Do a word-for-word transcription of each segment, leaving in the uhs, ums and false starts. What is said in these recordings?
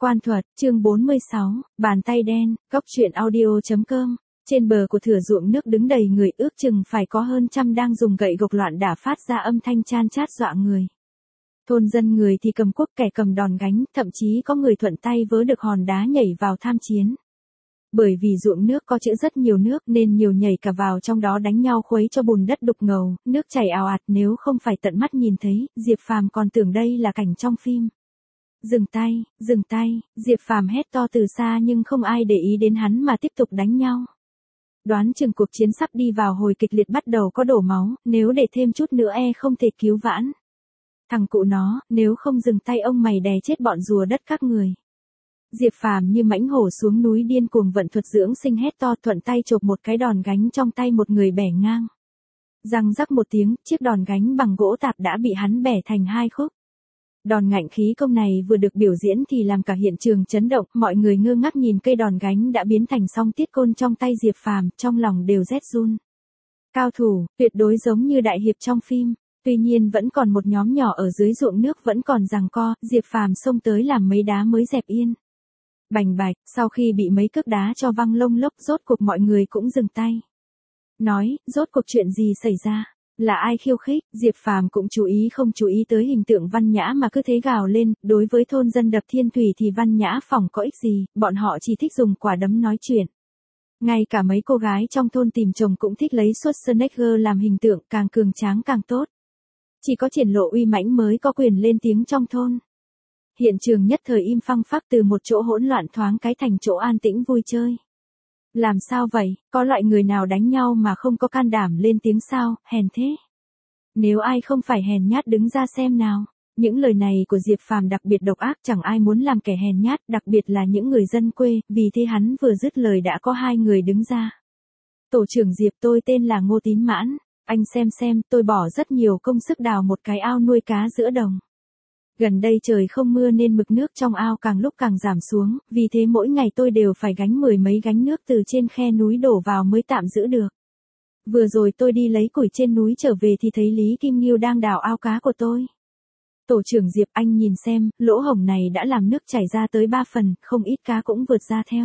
Quan thuật, chương bốn mươi sáu, bàn tay đen, góc truyện audio chấm com. Trên bờ của thửa ruộng nước đứng đầy người, ước chừng phải có hơn trăm đang dùng gậy gộc loạn đả phát ra âm thanh chan chát dọa người. Thôn dân người thì cầm cuốc, kẻ cầm đòn gánh, thậm chí có người thuận tay vớ được hòn đá nhảy vào tham chiến. Bởi vì ruộng nước có chữ rất nhiều nước nên nhiều nhảy cả vào trong đó đánh nhau khuấy cho bùn đất đục ngầu, nước chảy ào ạt, nếu không phải tận mắt nhìn thấy, Diệp Phàm còn tưởng đây là cảnh trong phim. Dừng tay, dừng tay, Diệp Phàm hét to từ xa nhưng không ai để ý đến hắn mà tiếp tục đánh nhau. Đoán chừng cuộc chiến sắp đi vào hồi kịch liệt, bắt đầu có đổ máu, nếu để thêm chút nữa e không thể cứu vãn. Thằng cụ nó, nếu không dừng tay ông mày đè chết bọn rùa đất các người. Diệp Phàm như mãnh hổ xuống núi điên cuồng vận thuật dưỡng sinh, hét to, thuận tay chộp một cái đòn gánh trong tay một người bẻ ngang. Răng rắc một tiếng, chiếc đòn gánh bằng gỗ tạp đã bị hắn bẻ thành hai khúc. Đòn ngạnh khí công này vừa được biểu diễn thì làm cả hiện trường chấn động, mọi người ngơ ngác nhìn cây đòn gánh đã biến thành song tiết côn trong tay Diệp Phàm, trong lòng đều rét run. Cao thủ, tuyệt đối giống như đại hiệp trong phim. Tuy nhiên vẫn còn một nhóm nhỏ ở dưới ruộng nước vẫn còn giằng co, Diệp Phàm xông tới làm mấy đá mới dẹp yên. Bành bạch, sau khi bị mấy cước đá cho văng lông lốc, rốt cuộc mọi người cũng dừng tay. Nói, rốt cuộc chuyện gì xảy ra? Là ai khiêu khích? Diệp Phàm cũng chú ý không chú ý tới hình tượng Văn Nhã mà cứ thế gào lên, đối với thôn dân đập thiên thủy thì Văn Nhã phỏng có ích gì, bọn họ chỉ thích dùng quả đấm nói chuyện. Ngay cả mấy cô gái trong thôn tìm chồng cũng thích lấy Schwarzenegger làm hình tượng, càng cường tráng càng tốt. Chỉ có triển lộ uy mãnh mới có quyền lên tiếng trong thôn. Hiện trường nhất thời im phăng phắc, từ một chỗ hỗn loạn thoáng cái thành chỗ an tĩnh vui chơi. Làm sao vậy, có loại người nào đánh nhau mà không có can đảm lên tiếng sao, hèn thế. Nếu ai không phải hèn nhát đứng ra xem nào. Những lời này của Diệp Phàm đặc biệt độc ác, chẳng ai muốn làm kẻ hèn nhát, đặc biệt là những người dân quê, vì thế hắn vừa dứt lời đã có hai người đứng ra. Tổ trưởng Diệp, tôi tên là Ngô Tín Mãn, anh xem xem, tôi bỏ rất nhiều công sức đào một cái ao nuôi cá giữa đồng. Gần đây trời không mưa nên mực nước trong ao càng lúc càng giảm xuống, vì thế mỗi ngày tôi đều phải gánh mười mấy gánh nước từ trên khe núi đổ vào mới tạm giữ được. Vừa rồi tôi đi lấy củi trên núi trở về thì thấy Lý Kim Nghiêu đang đào ao cá của tôi. Tổ trưởng Diệp, anh nhìn xem, lỗ hổng này đã làm nước chảy ra tới ba phần, không ít cá cũng vượt ra theo.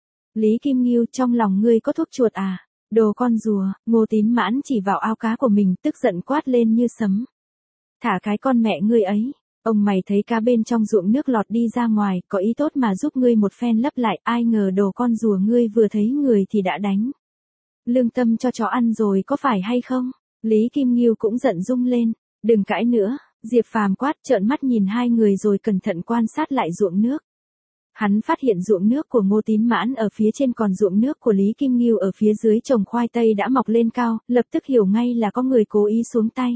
Lý Kim Nghiêu, trong lòng ngươi có thuốc chuột à? Đồ con rùa. Ngô Tín Mãn chỉ vào ao cá của mình, tức giận quát lên như sấm. Thả cái con mẹ ngươi ấy. Ông mày thấy cá bên trong ruộng nước lọt đi ra ngoài, có ý tốt mà giúp ngươi một phen lấp lại, ai ngờ đồ con rùa ngươi vừa thấy người thì đã đánh. Lương tâm cho chó ăn rồi có phải hay không? Lý Kim Nghiêu cũng giận rung lên, đừng cãi nữa. Diệp Phàm quát, trợn mắt nhìn hai người rồi cẩn thận quan sát lại ruộng nước. Hắn phát hiện ruộng nước của Ngô Tín Mãn ở phía trên, còn ruộng nước của Lý Kim Nghiêu ở phía dưới trồng khoai tây đã mọc lên cao, lập tức hiểu ngay là có người cố ý xuống tay.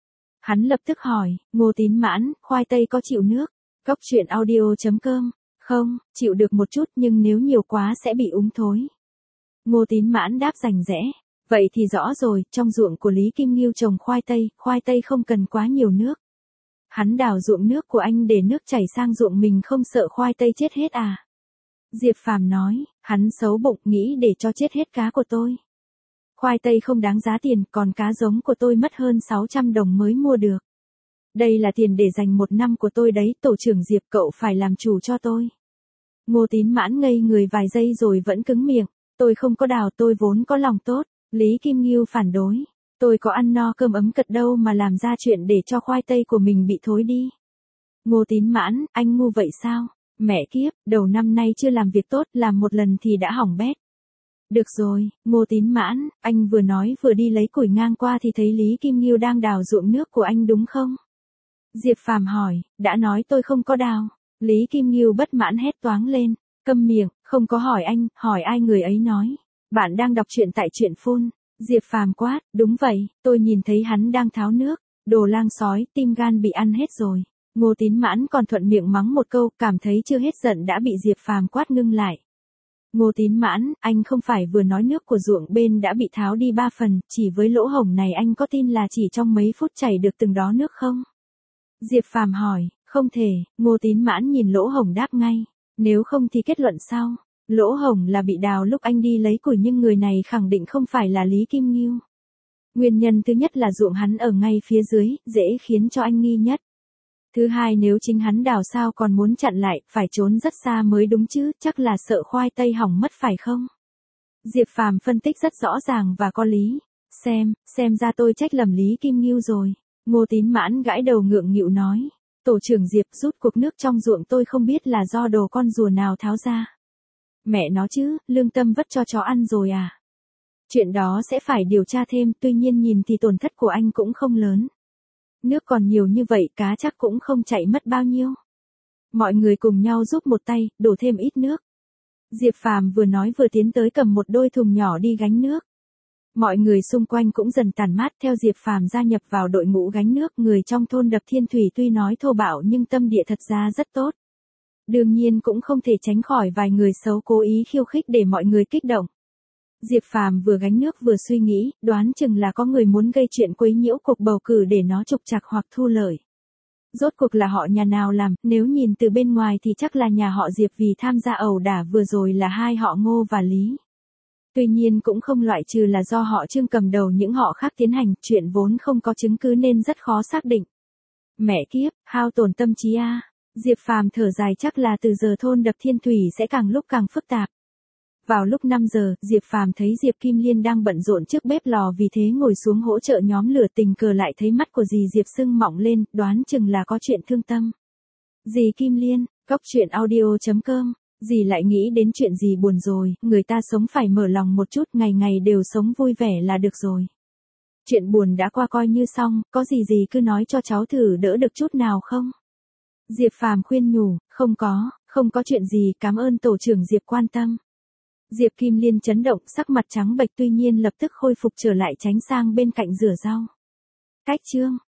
Hắn lập tức hỏi, Ngô Tín Mãn, khoai tây có chịu nước? Góc truyện audio chấm com. Không, chịu được một chút nhưng nếu nhiều quá sẽ bị úng thối. Ngô Tín Mãn đáp rành rẽ. Vậy thì rõ rồi, trong ruộng của Lý Kim Nghiêu trồng khoai tây, khoai tây không cần quá nhiều nước. Hắn đào ruộng nước của anh để nước chảy sang ruộng mình, không sợ khoai tây chết hết à? Diệp Phàm nói, hắn xấu bụng nghĩ để cho chết hết cá của tôi. Khoai tây không đáng giá tiền, còn cá giống của tôi mất hơn sáu trăm đồng mới mua được. Đây là tiền để dành một năm của tôi đấy, tổ trưởng Diệp, cậu phải làm chủ cho tôi. Ngô Tín Mãn ngây người vài giây rồi vẫn cứng miệng, tôi không có đào, tôi vốn có lòng tốt. Lý Kim Nghiêu phản đối, tôi có ăn no cơm ấm cật đâu mà làm ra chuyện để cho khoai tây của mình bị thối đi. Ngô Tín Mãn, anh ngu vậy sao? Mẹ kiếp, đầu năm nay chưa làm việc tốt, làm một lần thì đã hỏng bét. Được rồi, Ngô Tín Mãn, anh vừa nói vừa đi lấy củi ngang qua thì thấy Lý Kim Nghiêu đang đào ruộng nước của anh đúng không? Diệp Phàm hỏi, đã nói tôi không có đào. Lý Kim Nghiêu bất mãn hét toáng lên, câm miệng, không có hỏi anh, hỏi ai người ấy nói. Bạn đang đọc truyện tại truyện phun. Diệp Phàm quát, đúng vậy, tôi nhìn thấy hắn đang tháo nước, đồ lang sói, tim gan bị ăn hết rồi. Ngô Tín Mãn còn thuận miệng mắng một câu, cảm thấy chưa hết giận đã bị Diệp Phàm quát ngưng lại. Ngô Tín Mãn, anh không phải vừa nói nước của ruộng bên đã bị tháo đi ba phần, chỉ với lỗ hổng này anh có tin là chỉ trong mấy phút chảy được từng đó nước không? Diệp Phàm hỏi, không thể. Ngô Tín Mãn nhìn lỗ hổng đáp ngay, nếu không thì kết luận sao? Lỗ hổng là bị đào lúc anh đi lấy củi nhưng người này khẳng định không phải là Lý Kim Nghiêu. Nguyên nhân thứ nhất là ruộng hắn ở ngay phía dưới, dễ khiến cho anh nghi nhất. Thứ hai nếu chính hắn đào sao còn muốn chặn lại, phải trốn rất xa mới đúng chứ, chắc là sợ khoai tây hỏng mất phải không? Diệp Phàm phân tích rất rõ ràng và có lý. Xem, xem ra tôi trách lầm Lý Kim Ngưu rồi. Ngô Tín Mãn gãi đầu ngượng nghịu nói. Tổ trưởng Diệp, rút cuộc nước trong ruộng tôi không biết là do đồ con rùa nào tháo ra. Mẹ nó chứ, lương tâm vất cho chó ăn rồi à? Chuyện đó sẽ phải điều tra thêm, tuy nhiên nhìn thì tổn thất của anh cũng không lớn. Nước còn nhiều như vậy cá chắc cũng không chạy mất bao nhiêu. Mọi người cùng nhau giúp một tay, đổ thêm ít nước. Diệp Phàm vừa nói vừa tiến tới cầm một đôi thùng nhỏ đi gánh nước. Mọi người xung quanh cũng dần tản mát theo Diệp Phàm gia nhập vào đội ngũ gánh nước. Người trong thôn Đập Thiên Thủy tuy nói thô bạo nhưng tâm địa thật ra rất tốt. Đương nhiên cũng không thể tránh khỏi vài người xấu cố ý khiêu khích để mọi người kích động. Diệp Phàm vừa gánh nước vừa suy nghĩ, đoán chừng là có người muốn gây chuyện quấy nhiễu cuộc bầu cử để nó trục trặc hoặc thu lợi. Rốt cuộc là họ nhà nào làm, nếu nhìn từ bên ngoài thì chắc là nhà họ Diệp vì tham gia ẩu đả vừa rồi là hai họ Ngô và Lý. Tuy nhiên cũng không loại trừ là do họ Trương cầm đầu những họ khác tiến hành, chuyện vốn không có chứng cứ nên rất khó xác định. Mẹ kiếp, hao tổn tâm trí a. Diệp Phàm thở dài, chắc là từ giờ thôn Đập Thiên Thủy sẽ càng lúc càng phức tạp. Vào lúc năm giờ, Diệp Phàm thấy Diệp Kim Liên đang bận rộn trước bếp lò vì thế ngồi xuống hỗ trợ nhóm lửa, tình cờ lại thấy mắt của dì Diệp sưng mọng lên, đoán chừng là có chuyện thương tâm. Dì Kim Liên, góc truyện audio chấm com, dì lại nghĩ đến chuyện gì buồn rồi, người ta sống phải mở lòng một chút, ngày ngày đều sống vui vẻ là được rồi. Chuyện buồn đã qua coi như xong, có gì dì cứ nói cho cháu thử đỡ được chút nào không? Diệp Phàm khuyên nhủ, không có, không có chuyện gì, cảm ơn tổ trưởng Diệp quan tâm. Diệp Kim Liên chấn động, sắc mặt trắng bệch, tuy nhiên lập tức khôi phục trở lại, tránh sang bên cạnh rửa rau. Cách chương